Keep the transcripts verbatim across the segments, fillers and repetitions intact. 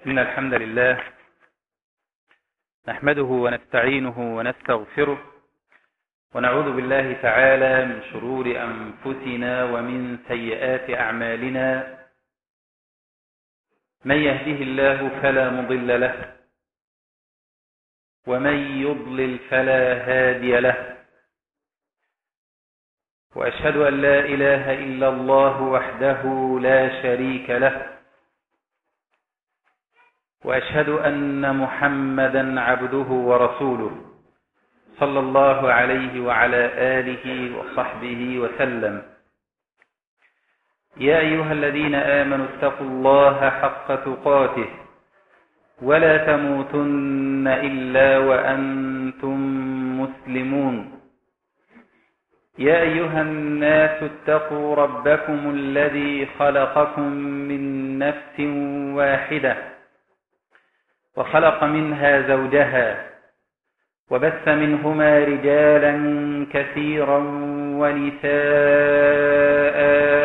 إن الحمد لله نحمده ونستعينه ونستغفره ونعوذ بالله تعالى من شرور أنفسنا ومن سيئات أعمالنا. من يهده الله فلا مضل له ومن يضلل فلا هادي له، وأشهد أن لا إله إلا الله وحده لا شريك له، وأشهد أن محمدا عبده ورسوله صلى الله عليه وعلى آله وصحبه وسلم. يا أيها الذين آمنوا اتقوا الله حق تقاته ولا تموتن إلا وأنتم مسلمون. يا أيها الناس اتقوا ربكم الذي خلقكم من نفس واحدة وخلق منها زوجها وبث منهما رجالا كثيرا ونساء،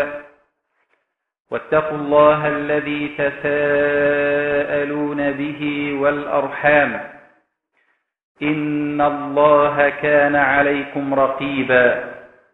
واتقوا الله الذي تساءلون به والأرحام إن الله كان عليكم رقيبا.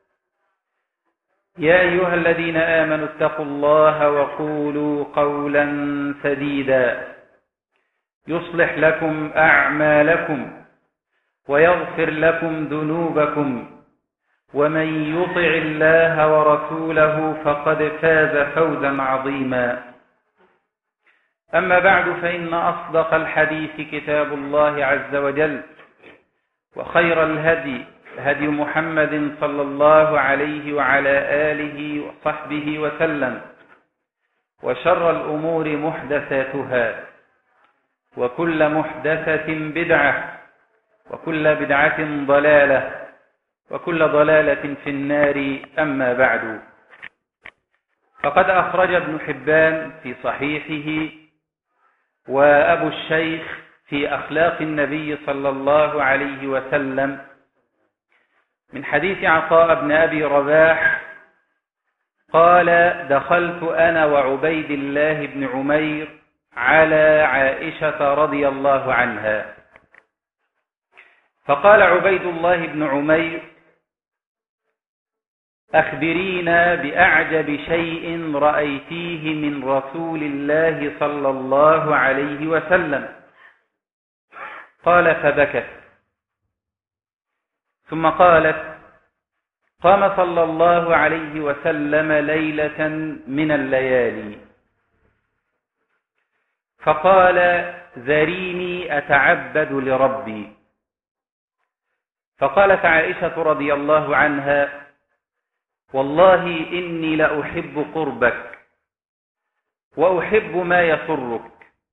يا أيها الذين آمنوا اتقوا الله وقولوا قولا سديدا يصلح لكم أعمالكم ويغفر لكم ذنوبكم، ومن يطع الله ورسوله فقد فاز فوزا عظيما. أما بعد، فإن أصدق الحديث كتاب الله عز وجل، وخير الهدي هدي محمد صلى الله عليه وعلى آله وصحبه وسلم، وشر الأمور محدثاتها، وكل محدثة بدعة، وكل بدعة ضلالة، وكل ضلالة في النار. أما بعد، فقد أخرج ابن حبان في صحيحه وأبو الشيخ في أخلاق النبي صلى الله عليه وسلم من حديث عطاء بن أبي رباح قال: دخلت أنا وعبيد الله بن عمير على عائشة رضي الله عنها، فقال عبيد الله بن عمير: أخبرينا بأعجب شيء رأيتيه من رسول الله صلى الله عليه وسلم. قال: فبكت. ثم قالت: قام صلى الله عليه وسلم ليلة من الليالي فقال: ذريني أتعبد لربي. فقالت عائشة رضي الله عنها: والله إني لأحب قربك وأحب ما يسرك.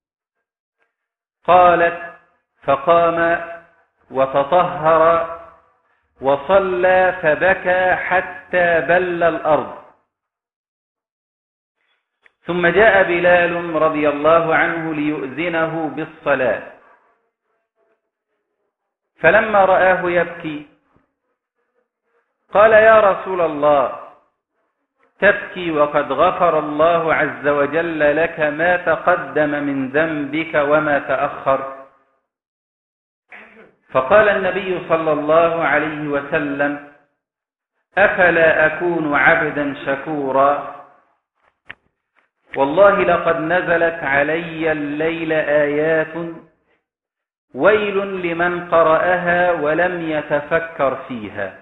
قالت: فقام وتطهر وصلى فبكى حتى بل الأرض. ثم جاء بلال رضي الله عنه ليؤذنه بالصلاة، فلما رآه يبكي قال: يا رسول الله، تبكي وقد غفر الله عز وجل لك ما تقدم من ذنبك وما تأخر؟ فقال النبي صلى الله عليه وسلم: أفلا أكون عبدا شكورا؟ والله لقد نزلت علي الليل آيات ويل لمن قرأها ولم يتفكر فيها.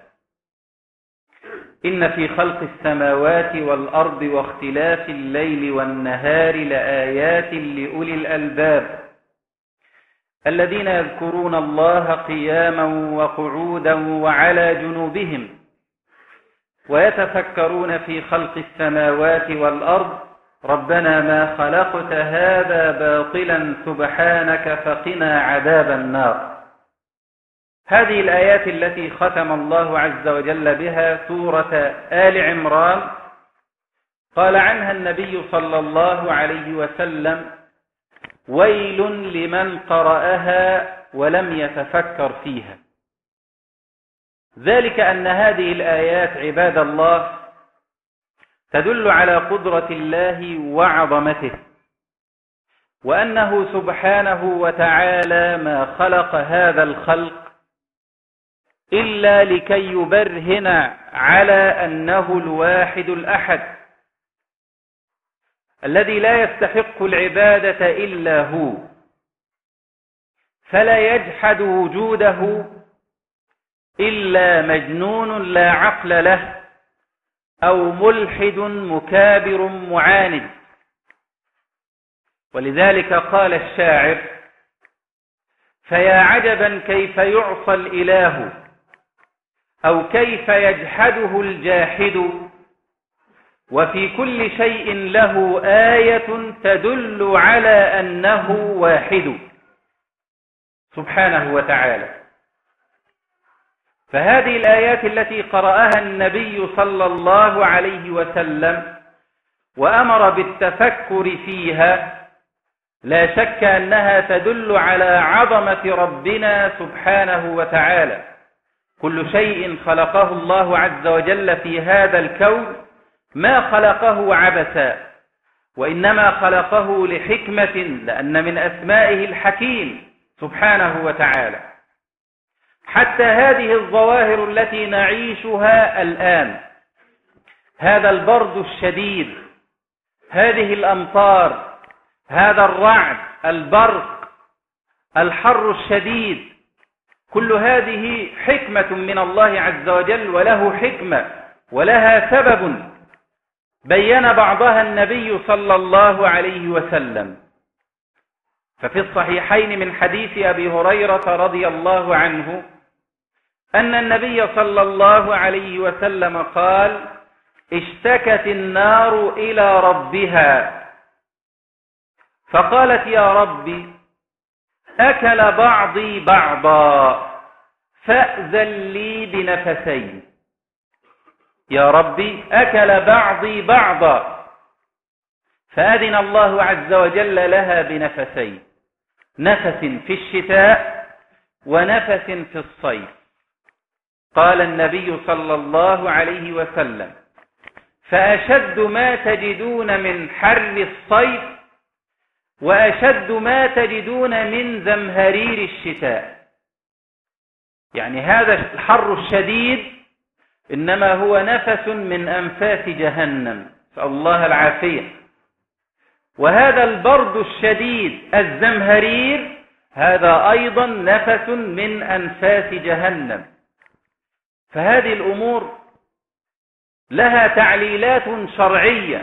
إن في خلق السماوات والأرض واختلاف الليل والنهار لآيات لأولي الألباب الذين يذكرون الله قياما وقعودا وعلى جنوبهم ويتفكرون في خلق السماوات والأرض ربنا ما خلقت هذا باطلا سبحانك فقنا عذاب النار. هذه الآيات التي ختم الله عز وجل بها سورة آل عمران قال عنها النبي صلى الله عليه وسلم: ويل لمن قرأها ولم يتفكر فيها. ذلك أن هذه الآيات عباد الله تدل على قدرة الله وعظمته، وأنه سبحانه وتعالى ما خلق هذا الخلق إلا لكي يبرهن على أنه الواحد الأحد الذي لا يستحق العبادة إلا هو، فلا يجحد وجوده إلا مجنون لا عقل له أو ملحد مكابر معاند. ولذلك قال الشاعر: فيا عجبا كيف يعصى الإله أو كيف يجحده الجاحد، وفي كل شيء له آية تدل على أنه واحد سبحانه وتعالى. فهذه الآيات التي قرأها النبي صلى الله عليه وسلم وأمر بالتفكر فيها لا شك أنها تدل على عظمة ربنا سبحانه وتعالى. كل شيء خلقه الله عز وجل في هذا الكون ما خلقه عبثا، وإنما خلقه لحكمة، لأن من أسمائه الحكيم سبحانه وتعالى. حتى هذه الظواهر التي نعيشها الآن، هذا البرد الشديد، هذه الأمطار، هذا الرعد، البرق، الحر الشديد، كل هذه حكمة من الله عز وجل، وله حكمة ولها سبب بين بعضها النبي صلى الله عليه وسلم. ففي الصحيحين من حديث أبي هريرة رضي الله عنه أن النبي صلى الله عليه وسلم قال: اشتكت النار إلى ربها فقالت: يا ربي أكل بعضي بعضا فأذن لي بنفسين. يا ربي أكل بعضي بعضا، فأذن الله عز وجل لها بنفسين، نفس في الشتاء ونفس في الصيف. قال النبي صلى الله عليه وسلم: فأشد ما تجدون من حر الصيف وأشد ما تجدون من زمهرير الشتاء. يعني هذا الحر الشديد إنما هو نفس من أنفاس جهنم، نسأل الله العافية. وهذا البرد الشديد الزمهرير هذا أيضا نفس من أنفاس جهنم. فهذه الأمور لها تعليلات شرعية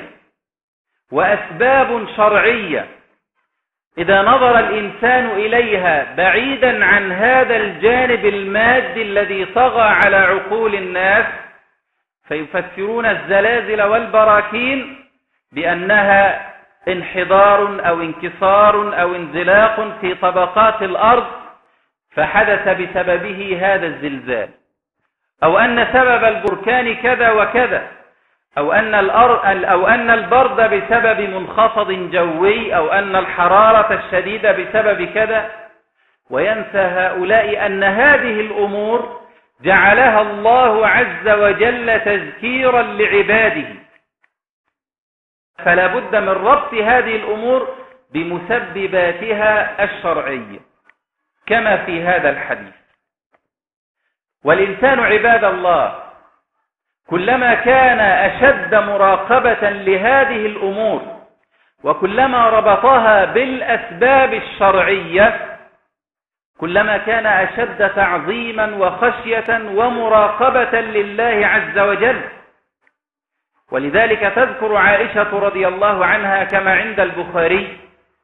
وأسباب شرعية، إذا نظر الإنسان إليها بعيدا عن هذا الجانب المادي الذي طغى على عقول الناس، فيفسرون الزلازل والبراكين بأنها انحدار أو انكسار أو انزلاق في طبقات الأرض فحدث بسببه هذا الزلزال، أو أن سبب البركان كذا وكذا، أو أن الأرض أو أن البرد بسبب منخفض جوي، أو أن الحرارة الشديدة بسبب كذا. وينسى هؤلاء أن هذه الأمور جعلها الله عز وجل تذكيرا لعباده، فلا بد من ربط هذه الأمور بمسبباتها الشرعية كما في هذا الحديث. والإنسان عباد الله كلما كان أشد مراقبة لهذه الأمور وكلما ربطها بالأسباب الشرعية كلما كان أشد تعظيما وخشية ومراقبة لله عز وجل. ولذلك تذكر عائشة رضي الله عنها كما عند البخاري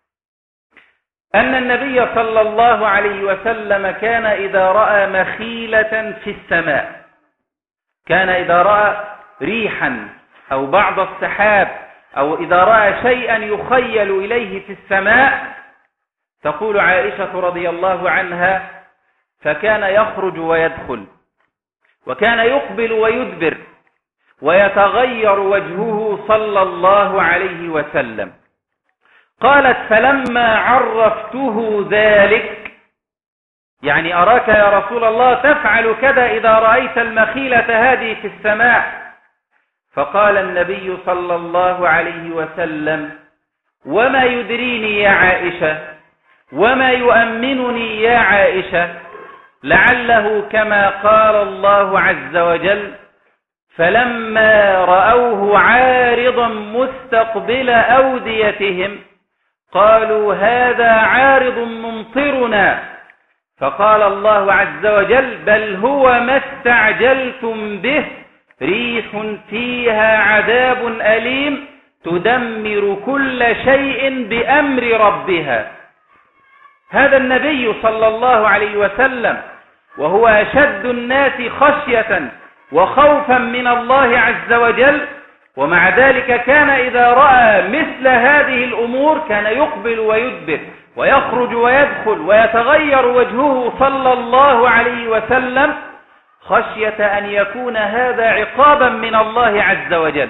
أن النبي صلى الله عليه وسلم كان إذا رأى مخيلة في السماء، كان إذا رأى ريحا أو بعض السحاب أو إذا رأى شيئا يخيل إليه في السماء، تقول عائشة رضي الله عنها: فكان يخرج ويدخل، وكان يقبل ويدبر، ويتغير وجهه صلى الله عليه وسلم. قالت: فلما عرفته ذلك، يعني أراك يا رسول الله تفعل كذا إذا رأيت المخيلة هذه في السماء، فقال النبي صلى الله عليه وسلم: وما يدريني يا عائشة، وما يؤمنني يا عائشة، لعله كما قال الله عز وجل: فلما رأوه عارضا مستقبل أوديتهم قالوا هذا عارض ممطرنا، فقال الله عز وجل: بل هو ما استعجلتم به ريح فيها عذاب أليم تدمر كل شيء بأمر ربها. هذا النبي صلى الله عليه وسلم وهو أشد الناس خشية وخوفا من الله عز وجل، ومع ذلك كان إذا رأى مثل هذه الأمور كان يقبل ويدبر ويخرج ويدخل ويتغير وجهه صلى الله عليه وسلم خشية أن يكون هذا عقابا من الله عز وجل.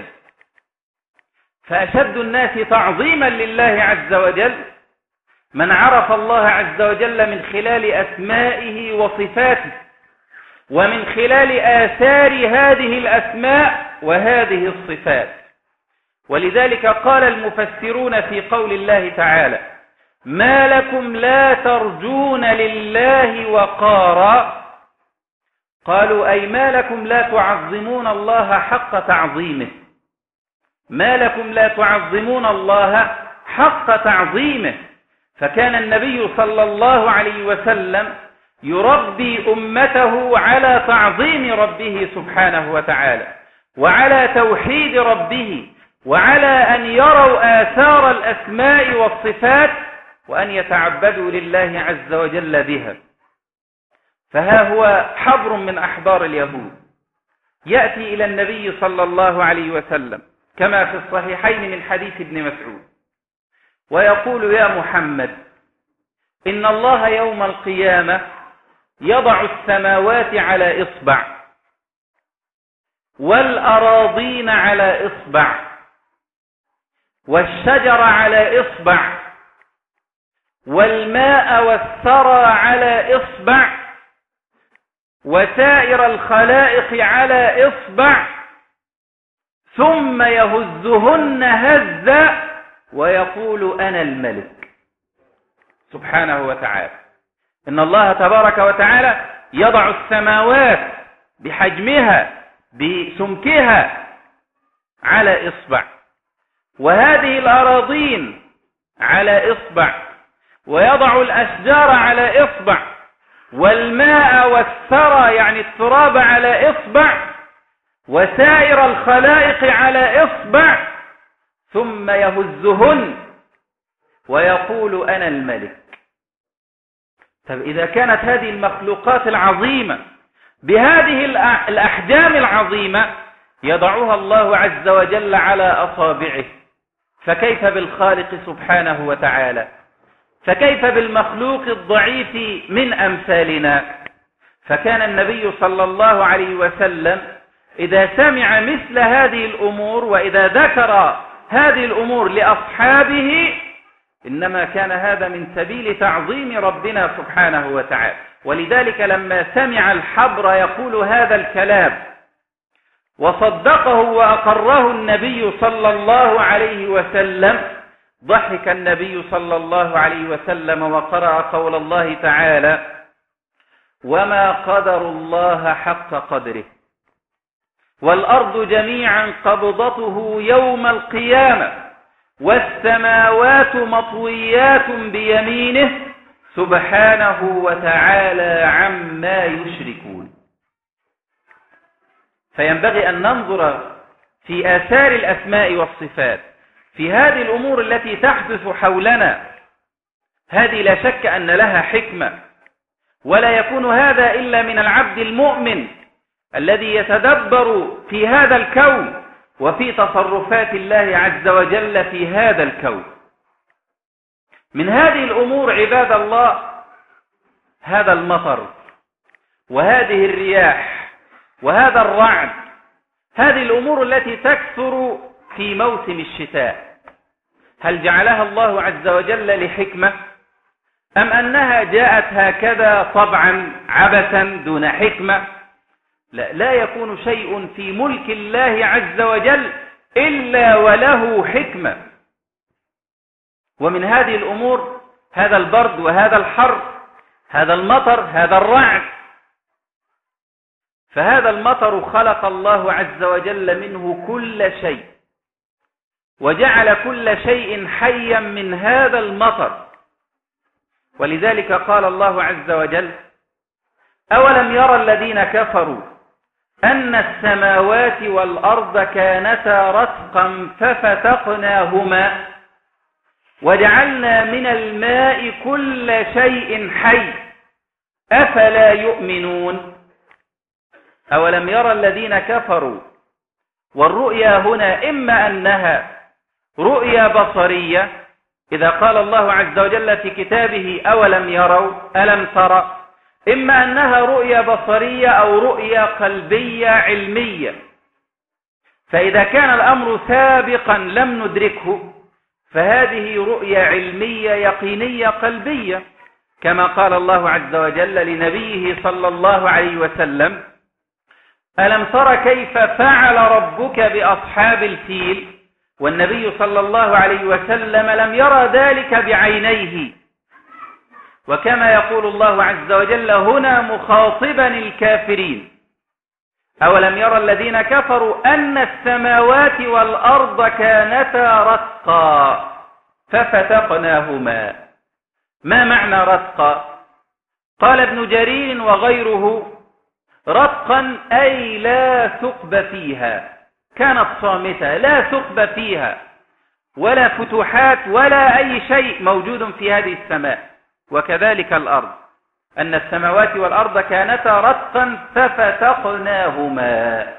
فأشد الناس تعظيما لله عز وجل من عرف الله عز وجل من خلال أسمائه وصفاته، ومن خلال آثار هذه الأسماء وهذه الصفات. ولذلك قال المفسرون في قول الله تعالى: ما لكم لا ترجون لله وقارا، قالوا أي ما لكم لا تعظمون الله حق تعظيمه، ما لكم لا تعظمون الله حق تعظيمه. فكان النبي صلى الله عليه وسلم يربي أمته على تعظيم ربه سبحانه وتعالى، وعلى توحيد ربه، وعلى أن يروا آثار الأسماء والصفات، وأن يتعبدوا لله عز وجل بها. فها هو حبر من أحبار اليهود يأتي إلى النبي صلى الله عليه وسلم كما في الصحيحين من حديث ابن مسعود ويقول: يا محمد، إن الله يوم القيامة يضع السماوات على إصبع، والأراضين على إصبع، والشجر على إصبع، والماء والثرى على إصبع، وسائر الخلائق على إصبع، ثم يهزهن هزا ويقول: أنا الملك. سبحانه وتعالى. إن الله تبارك وتعالى يضع السماوات بحجمها بسمكها على إصبع، وهذه الأراضين على إصبع، ويضع الأشجار على إصبع، والماء والثرى يعني التراب على إصبع، وسائر الخلائق على إصبع، ثم يهزهن ويقول: أنا الملك. طب إذا كانت هذه المخلوقات العظيمة بهذه الأحجام العظيمة يضعها الله عز وجل على أصابعه، فكيف بالخالق سبحانه وتعالى؟ فكيف بالمخلوق الضعيف من أمثالنا؟ فكان النبي صلى الله عليه وسلم إذا سمع مثل هذه الأمور وإذا ذكر هذه الأمور لأصحابه إنما كان هذا من سبيل تعظيم ربنا سبحانه وتعالى. ولذلك لما سمع الحبر يقول هذا الكلام وصدقه وأقره النبي صلى الله عليه وسلم ضحك النبي صلى الله عليه وسلم وقرأ قول الله تعالى: وما قدر الله حق قدره والأرض جميعا قبضته يوم القيامة والسماوات مطويات بيمينه سبحانه وتعالى عما يشركون. فينبغي أن ننظر في آثار الأسماء والصفات في هذه الأمور التي تحدث حولنا. هذه لا شك أن لها حكمة، ولا يكون هذا إلا من العبد المؤمن الذي يتدبر في هذا الكون وفي تصرفات الله عز وجل في هذا الكون. من هذه الأمور عباد الله هذا المطر وهذه الرياح وهذا الرعد، هذه الأمور التي تكثر في موسم الشتاء، هل جعلها الله عز وجل لحكمة أم أنها جاءت هكذا طبعا عبثا دون حكمة؟ لا, لا يكون شيء في ملك الله عز وجل إلا وله حكمة. ومن هذه الأمور هذا البرد وهذا الحر، هذا المطر، هذا الرعد. فهذا المطر خلق الله عز وجل منه كل شيء، وجعل كل شيء حيا من هذا المطر. ولذلك قال الله عز وجل: أولم يرى الذين كفروا أن السماوات والأرض كانتا رتقا ففتقناهما وجعلنا من الماء كل شيء حي أفلا يؤمنون. أولم يرى الذين كفروا، والرؤيا هنا إما أنها رؤيا بصرية، إذا قال الله عز وجل في كتابه أولم يروا ألم ترى، إما أنها رؤيا بصرية أو رؤيا قلبية علمية. فإذا كان الأمر سابقا لم ندركه فهذه رؤيا علمية يقينية قلبية، كما قال الله عز وجل لنبيه صلى الله عليه وسلم: ألم تر كيف فعل ربك بأصحاب الفيل؟ والنبي صلى الله عليه وسلم لم يرى ذلك بعينيه. وكما يقول الله عز وجل هنا مخاطبا الكافرين: أولم يرى الذين كفروا أن السماوات والأرض كانتا رتقا ففتقناهما. ما معنى رتقا؟ قال ابن جرير وغيره: رتقا أي لا ثقب فيها، كانت صامتة لا ثقب فيها ولا فتوحات ولا أي شيء موجود في هذه السماء. وكذلك الأرض، أن السماوات والأرض كانتا رتقا ففتقناهما.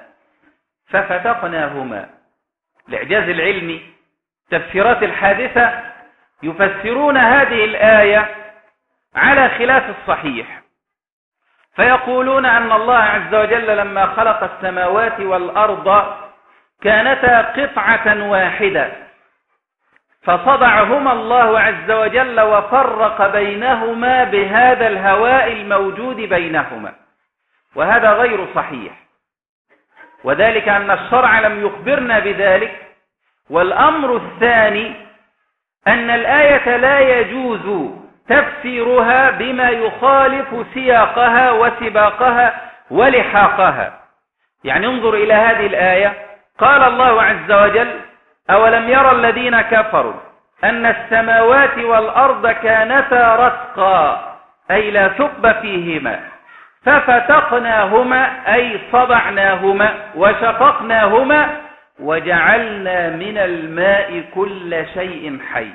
ففتقناهما الإعجاز العلمي، تفسيرات الحادثة يفسرون هذه الآية على خلاف الصحيح، فيقولون أن الله عز وجل لما خلق السماوات والأرض كانتا قطعة واحدة، فصدعهما الله عز وجل وفرق بينهما بهذا الهواء الموجود بينهما، وهذا غير صحيح، وذلك أن الشرع لم يخبرنا بذلك. والأمر الثاني أن الآية لا يجوز تفسيرها بما يخالف سياقها وسباقها ولحاقها. يعني انظر إلى هذه الآية، قال الله عز وجل: أولم يرى الذين كفروا أن السماوات والأرض كانتا رتقا أي لا ثقب فيهما ففتقناهما أي صدعناهما وشققناهما وجعلنا من الماء كل شيء حي.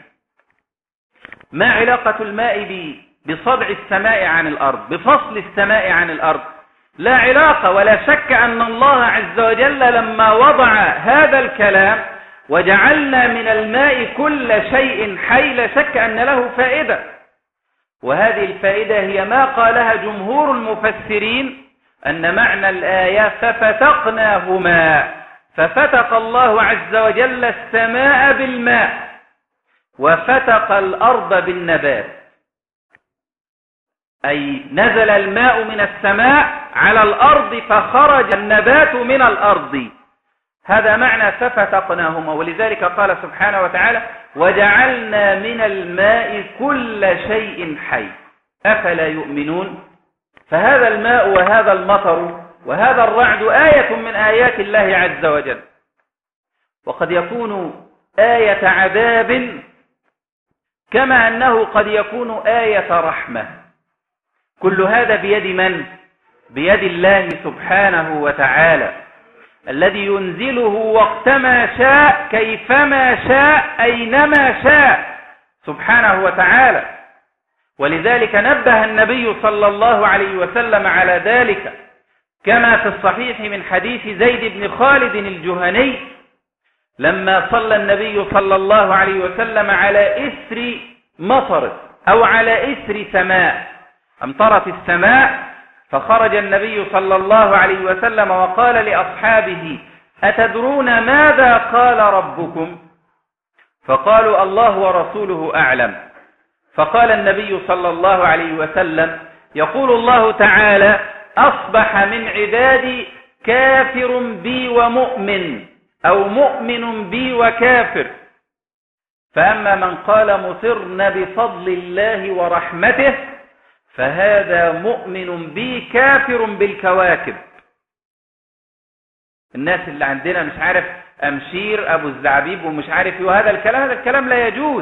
ما علاقة الماء بصدع السماء عن الأرض، بفصل السماء عن الأرض؟ لا علاقة. ولا شك أن الله عز وجل لما وضع هذا الكلام وجعلنا من الماء كل شيء حي لا شك أن له فائدة، وهذه الفائدة هي ما قالها جمهور المفسرين، أن معنى الآية ففتقناهما، ففتق الله عز وجل السماء بالماء وفتق الأرض بالنبات، أي نزل الماء من السماء على الأرض فخرج النبات من الأرض. هذا معنى ففتقناهما. ولذلك قال سبحانه وتعالى: وجعلنا من الماء كل شيء حي أفلا يؤمنون. فهذا الماء وهذا المطر وهذا الرعد آية من آيات الله عز وجل، وقد يكون آية عذاب كما أنه قد يكون آية رحمة. كل هذا بيد من؟ بيد الله سبحانه وتعالى، الذي ينزله وقتما شاء كيفما شاء أينما شاء سبحانه وتعالى. ولذلك نبه النبي صلى الله عليه وسلم على ذلك، كما في الصحيح من حديث زيد بن خالد الجهني لما صلى النبي صلى الله عليه وسلم على إثر مطر أو على إثر سماء، أمطرت السماء، فخرج النبي صلى الله عليه وسلم وقال لأصحابه: أتدرون ماذا قال ربكم؟ فقالوا: الله ورسوله أعلم. فقال النبي صلى الله عليه وسلم: يقول الله تعالى: أصبح من عبادي كافر بي ومؤمن، أو مؤمن بي وكافر. فأما من قال مطرن بفضل الله ورحمته فهذا مؤمن بي كافر بالكواكب. الناس اللي عندنا مش عارف أمشير أبو الزعبيب ومش عارف وهذا الكلام، هذا الكلام لا يجوز،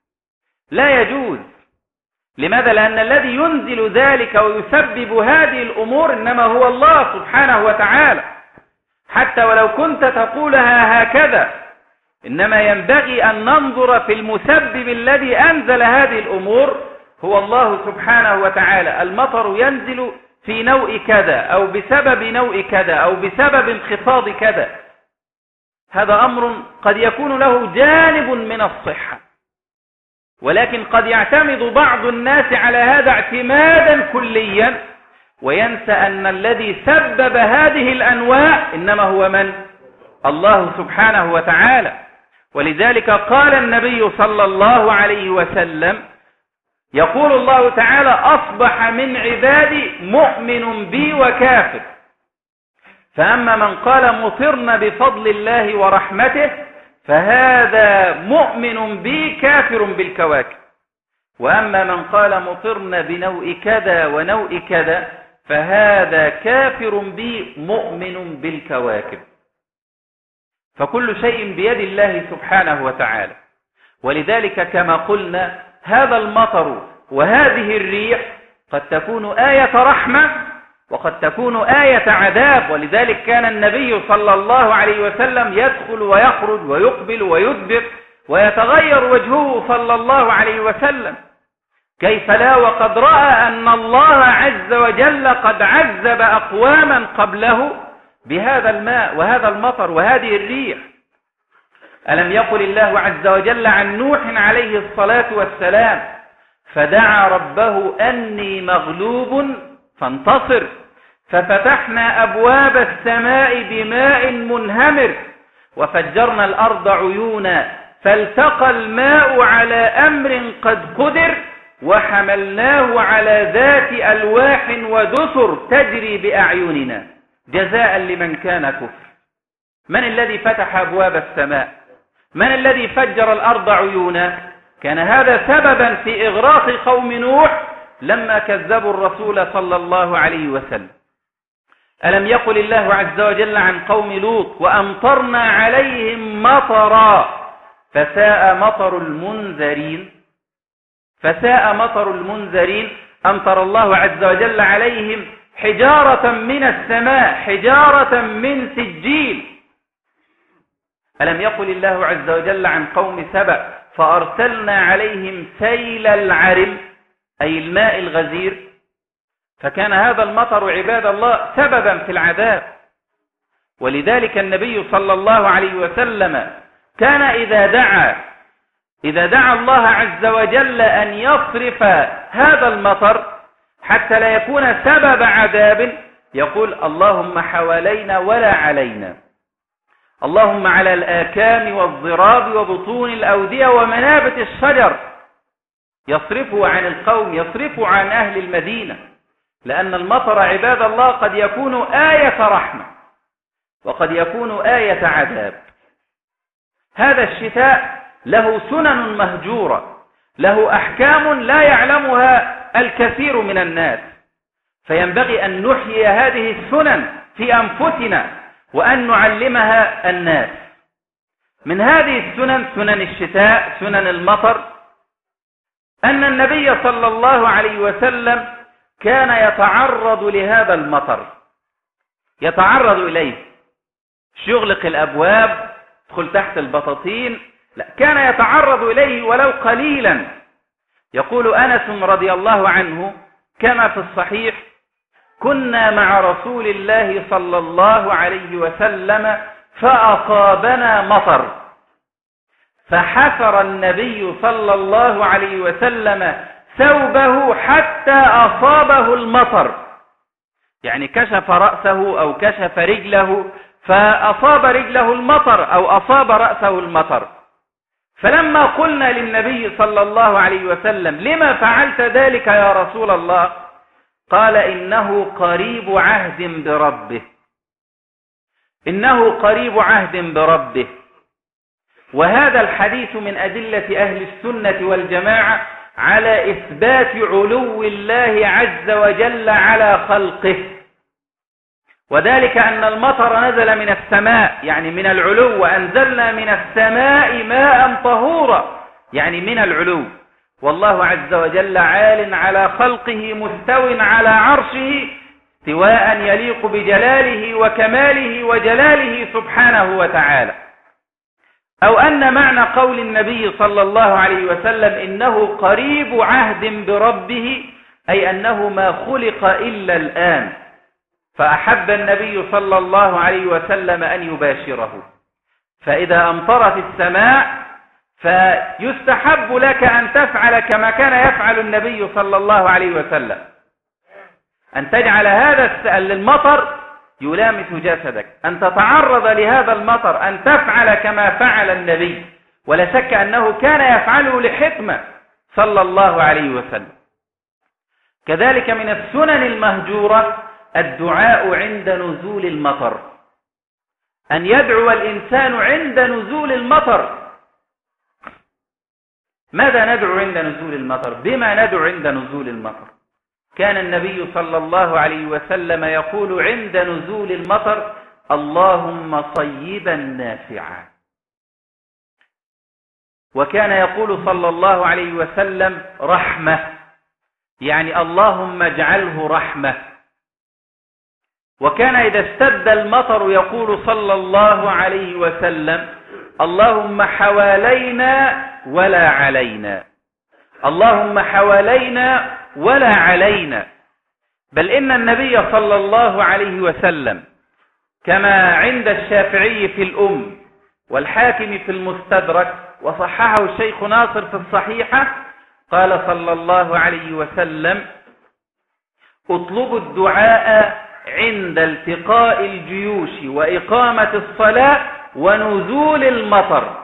لا يجوز. لماذا؟ لأن الذي ينزل ذلك ويسبب هذه الأمور إنما هو الله سبحانه وتعالى، حتى ولو كنت تقولها هكذا، إنما ينبغي أن ننظر في المسبب الذي أنزل هذه الأمور هو الله سبحانه وتعالى. المطر ينزل في نوع كذا أو بسبب نوع كذا أو بسبب انخفاض كذا، هذا أمر قد يكون له جانب من الصحة، ولكن قد يعتمد بعض الناس على هذا اعتمادا كليا وينسى أن الذي سبب هذه الأنواع إنما هو من؟ الله سبحانه وتعالى. ولذلك قال النبي صلى الله عليه وسلم، يقول الله تعالى: أصبح من عبادي مؤمن بي وكافر. فأما من قال مطرن بفضل الله ورحمته فهذا مؤمن بي كافر بالكواكب. وأما من قال مطرن بنوء كذا ونوء كذا فهذا كافر بي مؤمن بالكواكب. فكل شيء بيد الله سبحانه وتعالى. ولذلك كما قلنا هذا المطر وهذه الريح قد تكون آية رحمة وقد تكون آية عذاب. ولذلك كان النبي صلى الله عليه وسلم يدخل ويخرج ويقبل ويدبر ويتغير وجهه صلى الله عليه وسلم. كيف لا وقد رأى أن الله عز وجل قد عذب أقواما قبله بهذا الماء وهذا المطر وهذه الريح. ألم يقل الله عز وجل عن نوح عليه الصلاة والسلام: فدعا ربه أني مغلوب فانتصر ففتحنا أبواب السماء بماء منهمر وفجرنا الأرض عيونا فالتقى الماء على أمر قد قدر وحملناه على ذات ألواح ودسر تجري بأعيننا جزاء لمن كان كفر. من الذي فتح أبواب السماء؟ من الذي فجر الأرض عيونا؟ كان هذا سببا في إغراق قوم نوح لما كذبوا الرسول صلى الله عليه وسلم. ألم يقل الله عز وجل عن قوم لوط: وأمطرنا عليهم مطرا فساء مطر المنذرين. فساء مطر المنذرين. أمطر الله عز وجل عليهم حجارة من السماء، حجارة من سجيل. ألم يقل الله عز وجل عن قوم سبأ: فأرسلنا عليهم سيل العرم، أي الماء الغزير. فكان هذا المطر عباد الله سببا في العذاب. ولذلك النبي صلى الله عليه وسلم كان إذا دعا إذا دعا الله عز وجل أن يصرف هذا المطر حتى لا يكون سبب عذاب يقول: اللهم حوالينا ولا علينا، اللهم على الآكام والضراب وبطون الأودية ومنابت الشجر. يصرفه عن القوم، يصرفه عن أهل المدينة، لأن المطر عباد الله قد يكون آية رحمة وقد يكون آية عذاب. هذا الشتاء له سنن مهجورة، له أحكام لا يعلمها الكثير من الناس، فينبغي أن نحيي هذه السنن في أنفسنا وأن نعلمها الناس. من هذه السنن سنن الشتاء، سنن المطر، أن النبي صلى الله عليه وسلم كان يتعرض لهذا المطر، يتعرض إليه، مش يغلق الأبواب يدخل تحت البطاطين، لا، كان يتعرض إليه ولو قليلا. يقول أنس رضي الله عنه كما في الصحيح: كنا مع رسول الله صلى الله عليه وسلم فأصابنا مطر فحفر النبي صلى الله عليه وسلم ثوبه حتى أصابه المطر، يعني كشف رأسه أو كشف رجله فأصاب رجله المطر أو أصاب رأسه المطر. فلما قلنا للنبي صلى الله عليه وسلم: لما فعلت ذلك يا رسول الله؟ قال: إنه قريب عهد بربه، إنه قريب عهد بربه. وهذا الحديث من أدلة أهل السنة والجماعة على إثبات علو الله عز وجل على خلقه، وذلك أن المطر نزل من السماء يعني من العلو، وأنزلنا من السماء ماء طهورا يعني من العلو، والله عز وجل عال على خلقه مستو على عرشه استواء يليق بجلاله وكماله وجلاله سبحانه وتعالى. أو أن معنى قول النبي صلى الله عليه وسلم إنه قريب عهد بربه، أي أنه ما خلق إلا الآن، فأحب النبي صلى الله عليه وسلم أن يباشره. فإذا أمطرت السماء فيستحب لك أن تفعل كما كان يفعل النبي صلى الله عليه وسلم، أن تجعل هذا المطر يلامس جسدك، أن تتعرض لهذا المطر، أن تفعل كما فعل النبي، ولا شك أنه كان يفعله لحكمة صلى الله عليه وسلم. كذلك من السنن المهجورة الدعاء عند نزول المطر، أن يدعو الإنسان عند نزول المطر. ماذا ندعو عند نزول المطر؟ بما ندعو عند نزول المطر؟ كان النبي صلى الله عليه وسلم يقول عند نزول المطر: اللهم صيبا نافعا. وكان يقول صلى الله عليه وسلم رحمة، يعني اللهم اجعله رحمة. وكان إذا اشتد المطر يقول صلى الله عليه وسلم: اللهم حوالينا ولا علينا، اللهم حوالينا ولا علينا. بل إن النبي صلى الله عليه وسلم كما عند الشافعي في الأم والحاكم في المستدرك وصححه الشيخ ناصر في الصحيحة، قال صلى الله عليه وسلم: اطلبوا الدعاء عند التقاء الجيوش وإقامة الصلاة ونزول المطر.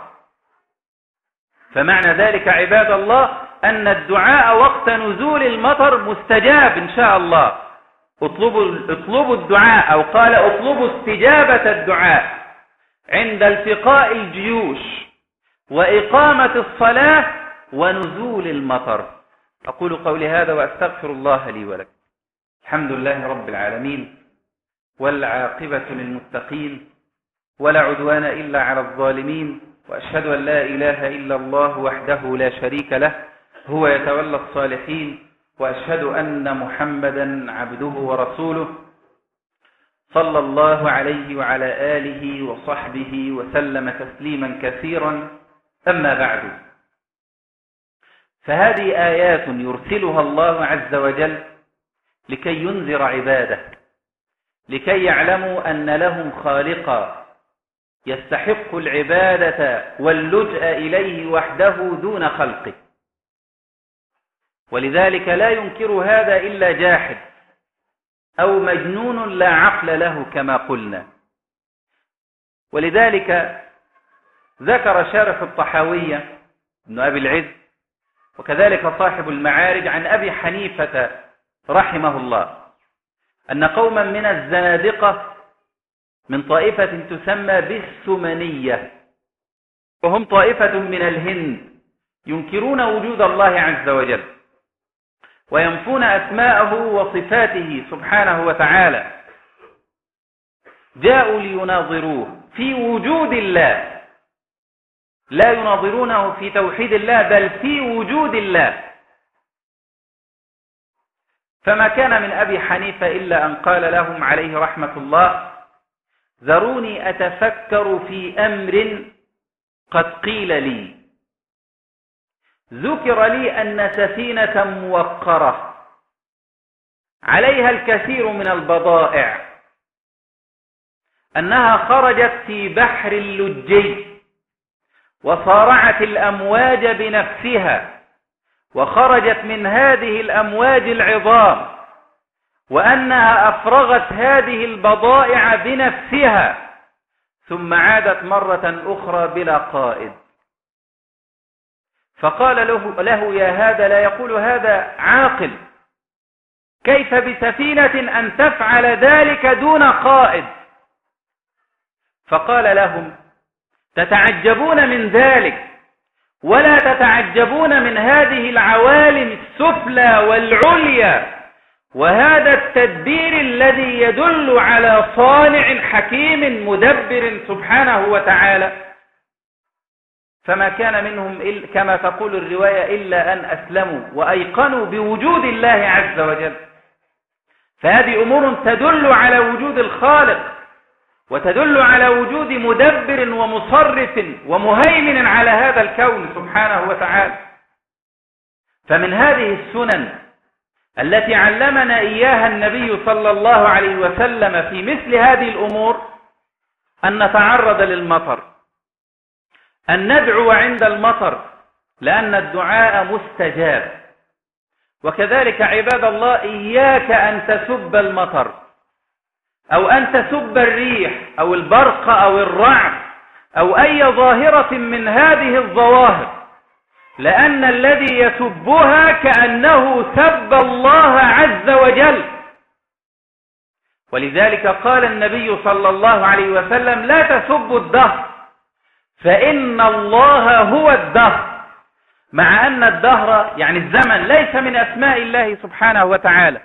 فمعنى ذلك عباد الله أن الدعاء وقت نزول المطر مستجاب إن شاء الله. اطلبوا, اطلبوا الدعاء، أو قال اطلبوا استجابة الدعاء عند التقاء الجيوش وإقامة الصلاة ونزول المطر. أقول قولي هذا وأستغفر الله لي ولكم. الحمد لله رب العالمين، والعاقبة للمتقين، ولا عدوان إلا على الظالمين، وأشهد أن لا إله إلا الله وحده لا شريك له، هو يتولى الصالحين، وأشهد أن محمدا عبده ورسوله صلى الله عليه وعلى آله وصحبه وسلم تسليما كثيرا. أما بعد، فهذه آيات يرسلها الله عز وجل لكي ينذر عباده، لكي يعلموا أن لهم خالقا يستحق العبادة واللجأ إليه وحده دون خلقه. ولذلك لا ينكر هذا إلا جاحد أو مجنون لا عقل له كما قلنا. ولذلك ذكر شارح الطحاوية ابن أبي العز وكذلك صاحب المعارج عن أبي حنيفة رحمه الله أن قوما من الزنادقة من طائفة تسمى بالسمنية، وهم طائفة من الهند ينكرون وجود الله عز وجل وينفون أسماءه وصفاته سبحانه وتعالى، جاءوا ليناظروه في وجود الله، لا يناظرونه في توحيد الله بل في وجود الله. فما كان من أبي حنيفة إلا أن قال لهم عليه رحمة الله: ذروني أتفكر في أمر قد قيل لي. ذكر لي أن سفينة موقرة عليها الكثير من البضائع، أنها خرجت في بحر اللجي وصارعت الأمواج بنفسها وخرجت من هذه الأمواج العظام، وأنها أفرغت هذه البضائع بنفسها ثم عادت مرة أخرى بلا قائد. فقال له, له يا هذا، لا يقول هذا عاقل، كيف بسفينة أن تفعل ذلك دون قائد؟ فقال لهم: تتعجبون من ذلك، ولا تتعجبون من هذه العوالم السفلى والعليا، وهذا التدبير الذي يدل على صانع حكيم مدبر سبحانه وتعالى. فما كان منهم كما تقول الرواية إلا أن أسلموا وأيقنوا بوجود الله عز وجل. فهذه أمور تدل على وجود الخالق، وتدل على وجود مدبر ومصرف ومهيمن على هذا الكون سبحانه وتعالى. فمن هذه السنن التي علمنا إياها النبي صلى الله عليه وسلم في مثل هذه الأمور أن نتعرض للمطر، أن ندعو عند المطر، لأن الدعاء مستجاب. وكذلك عباد الله إياك أن تسب المطر، أو أن تسب الريح أو البرق أو الرعد أو أي ظاهرة من هذه الظواهر، لأن الذي يسبها كأنه سب الله عز وجل. ولذلك قال النبي صلى الله عليه وسلم: لا تسبوا الدهر فإن الله هو الدهر. مع أن الدهر يعني الزمن ليس من أسماء الله سبحانه وتعالى،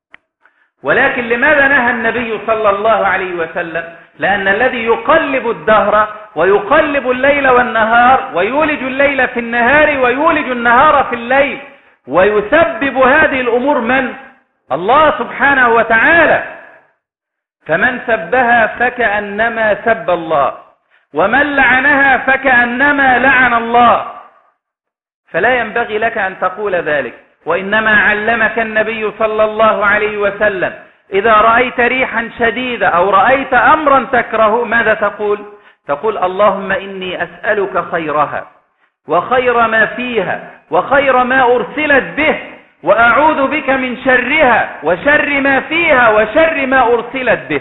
ولكن لماذا نهى النبي صلى الله عليه وسلم؟ لأن الذي يقلب الدهر ويقلب الليل والنهار، ويولج الليل في النهار ويولج النهار في الليل، ويسبب هذه الأمور من؟ الله سبحانه وتعالى. فمن سبها فكأنما سب الله، ومن لعنها فكأنما لعن الله. فلا ينبغي لك أن تقول ذلك، وإنما علمك النبي صلى الله عليه وسلم: إذا رأيت ريحا شديدة أو رأيت أمرا تكره ماذا تقول؟ تقول: اللهم إني أسألك خيرها وخير ما فيها وخير ما أرسلت به، وأعوذ بك من شرها وشر ما فيها وشر ما أرسلت به.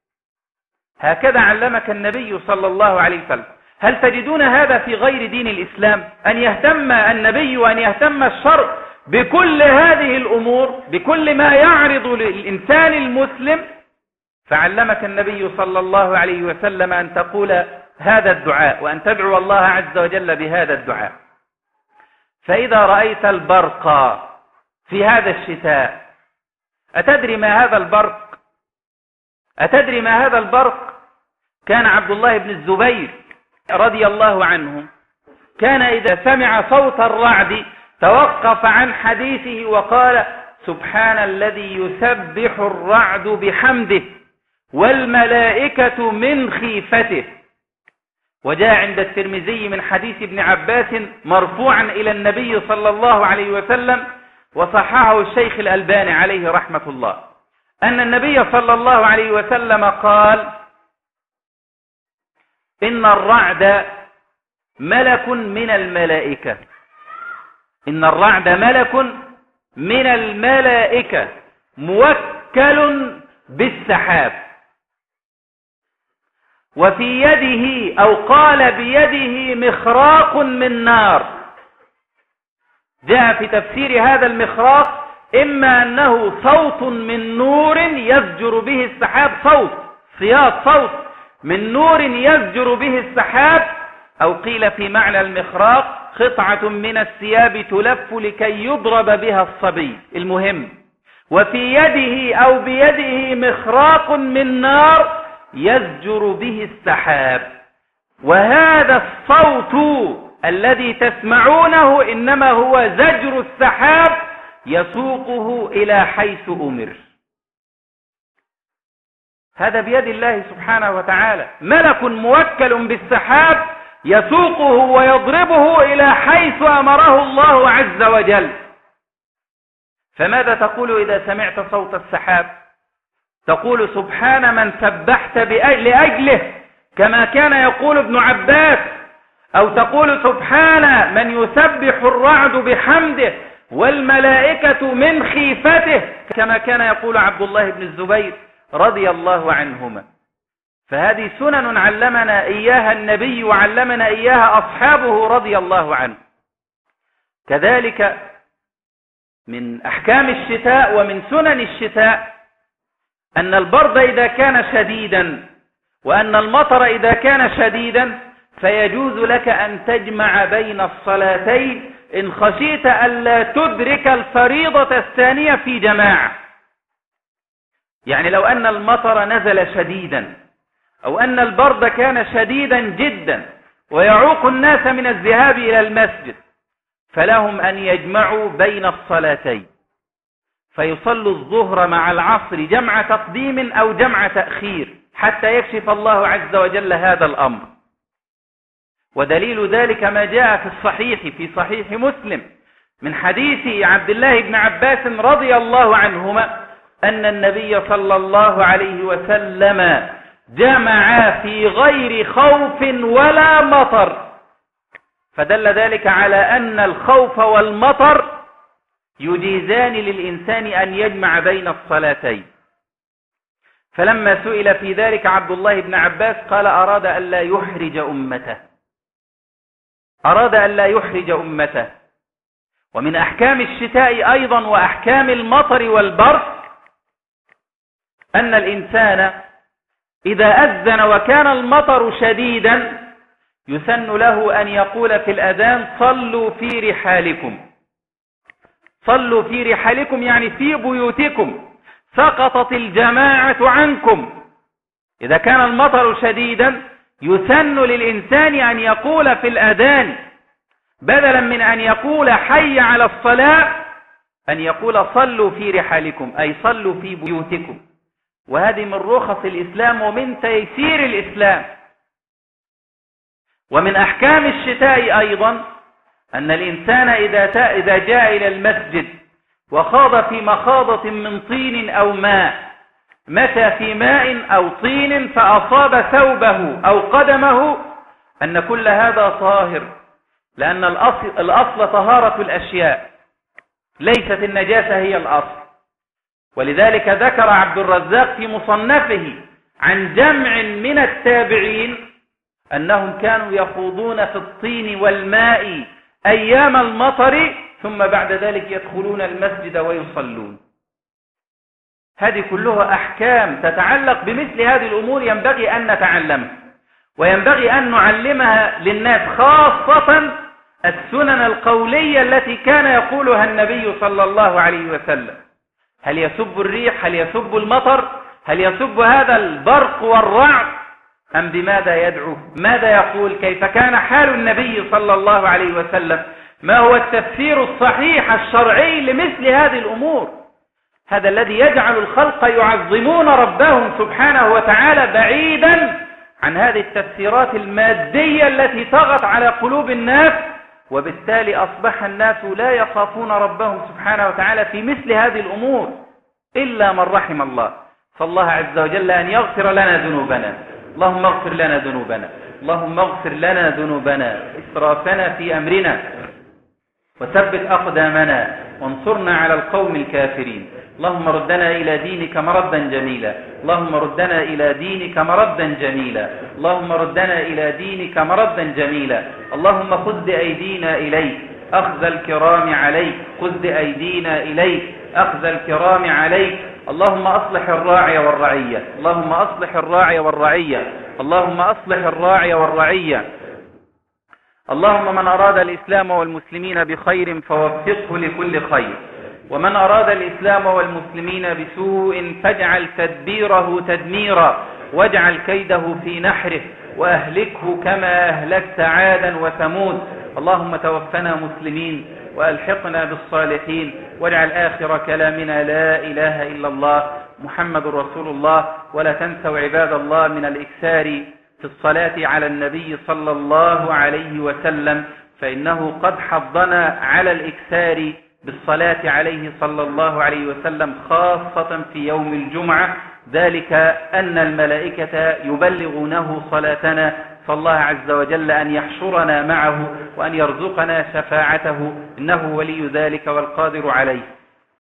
هكذا علمك النبي صلى الله عليه وسلم. هل تجدون هذا في غير دين الإسلام؟ أن يهتم النبي وأن يهتم الشرع بكل هذه الأمور، بكل ما يعرض للإنسان المسلم. فعلمك النبي صلى الله عليه وسلم أن تقول هذا الدعاء، وأن تدعو الله عز وجل بهذا الدعاء. فإذا رأيت البرق في هذا الشتاء، أتدري ما هذا البرق؟ أتدري ما هذا البرق؟ كان عبد الله بن الزبير رضي الله عنه كان إذا سمع صوت الرعد توقف عن حديثه وقال: سبحان الذي يسبح الرعد بحمده والملائكة من خيفته. وجاء عند الترمذي من حديث ابن عباس مرفوعا إلى النبي صلى الله عليه وسلم، وصححه الشيخ الألباني عليه رحمة الله، أن النبي صلى الله عليه وسلم قال: إن الرعد ملك من الملائكة. إن الرعد ملك من الملائكة موكل بالسحاب، وفي يده أو قال بيده مخراق من نار. جاء في تفسير هذا المخراق إما أنه صوت من نور يزجر به السحاب، صوت صياط، صوت من نور يزجر به السحاب، أو قيل في معنى المخراق قطعة من الثياب تلف لكي يضرب بها الصبي. المهم، وفي يده أو بيده مخراق من نار يزجر به السحاب. وهذا الصوت الذي تسمعونه إنما هو زجر السحاب يسوقه إلى حيث أمر. هذا بيد الله سبحانه وتعالى، ملك موكل بالسحاب يسوقه ويضربه إلى حيث أمره الله عز وجل. فماذا تقول إذا سمعت صوت السحاب؟ تقول: سبحان من سبحت لأجله، كما كان يقول ابن عباس، أو تقول: سبحان من يسبح الرعد بحمده والملائكة من خيفته، كما كان يقول عبد الله بن الزبير رضي الله عنهما. فهذه سنن علمنا إياها النبي وعلمنا إياها أصحابه رضي الله عنه. كذلك من أحكام الشتاء ومن سنن الشتاء أن البرد إذا كان شديدا، وأن المطر إذا كان شديدا، فيجوز لك أن تجمع بين الصلاتين إن خشيت ألا تدرك الفريضة الثانية في جماعة. يعني لو أن المطر نزل شديدا أو أن البرد كان شديدا جدا ويعوق الناس من الذهاب إلى المسجد، فلهم أن يجمعوا بين الصلاتين، فيصلوا الظهر مع العصر جمع تقديم أو جمع تأخير حتى يكشف الله عز وجل هذا الأمر. ودليل ذلك ما جاء في الصحيح في صحيح مسلم من حديث عبد الله بن عباس رضي الله عنهما أن النبي صلى الله عليه وسلم جمع في غير خوف ولا مطر، فدل ذلك على أن الخوف والمطر يجيزان للإنسان أن يجمع بين الصلاتين. فلما سئل في ذلك عبد الله بن عباس قال أراد أن لا يحرج أمته أراد أن لا يحرج أمته. ومن أحكام الشتاء أيضا وأحكام المطر والبرد أن الإنسان إذا أذن وكان المطر شديدا يسن له أن يقول في الأذان صلوا في رحالكم. صلوا في رحالكم يعني في بيوتكم، سقطت الجماعة عنكم. إذا كان المطر شديدا يسن للإنسان أن يقول في الأذان بدلا من أن يقول حي على الصلاة أن يقول صلوا في رحالكم، أي صلوا في بيوتكم. وهذه من رخص الإسلام ومن تيسير الإسلام. ومن أحكام الشتاء أيضا أن الإنسان إذا إذا جاء إلى المسجد وخاض في مخاضة من طين أو ماء، مشى في ماء أو طين فأصاب ثوبه أو قدمه، أن كل هذا طاهر، لأن الأصل, الأصل طهارة الأشياء، ليست النجاسة هي الأصل. ولذلك ذكر عبد الرزاق في مصنفه عن جمع من التابعين أنهم كانوا يخوضون في الطين والماء أيام المطر ثم بعد ذلك يدخلون المسجد ويصلون. هذه كلها أحكام تتعلق بمثل هذه الأمور ينبغي أن نتعلمها، وينبغي أن نعلمها للناس، خاصة السنن القولية التي كان يقولها النبي صلى الله عليه وسلم. هل يسب الريح؟ هل يسب المطر؟ هل يسب هذا البرق والرعد؟ أم بماذا يدعو؟ ماذا يقول؟ كيف كان حال النبي صلى الله عليه وسلم؟ ما هو التفسير الصحيح الشرعي لمثل هذه الأمور؟ هذا الذي يجعل الخلق يعظمون ربهم سبحانه وتعالى بعيدا عن هذه التفسيرات المادية التي طغت على قلوب الناس، وبالتالي أصبح الناس لا يخافون ربهم سبحانه وتعالى في مثل هذه الأمور إلا من رحم الله. فالله عز وجل أن يغفر لنا ذنوبنا. اللهم اغفر لنا ذنوبنا، اللهم اغفر لنا ذنوبنا، إسرافنا في أمرنا، وثبت أقدامنا، وانصرنا على القوم الكافرين. اللهم ردنا إلى دينك مردا جميلا، اللهم ردنا إلى دينك مردا جميلا، اللهم ردنا إلى دينك مردا جميلا. اللهم خذ بأيدينا إليك أخذ الكرام عليك، خذ بأيدينا إليك أخذ الكرام عليك. اللهم أصلح الراعي والرعية، اللهم أصلح الراعي والرعية، اللهم أصلح الراعي والرعية. اللهم من أراد الإسلام والمسلمين بخير فوفقه لكل خير، ومن أراد الإسلام والمسلمين بسوء فاجعل تدبيره تدميرا، واجعل كيده في نحره، وأهلكه كما أهلكت عادا وثمود. اللهم توفنا مسلمين وألحقنا بالصالحين، واجعل آخر كلامنا لا إله إلا الله محمد رسول الله. ولا تنسوا عباد الله من الإكثار في الصلاة على النبي صلى الله عليه وسلم، فإنه قد حضنا على الإكثار بالصلاة عليه صلى الله عليه وسلم، خاصة في يوم الجمعة، ذلك أن الملائكة يبلغونه صلاتنا، فالله عز وجل أن يحشرنا معه وأن يرزقنا شفاعته، إنه ولي ذلك والقادر عليه.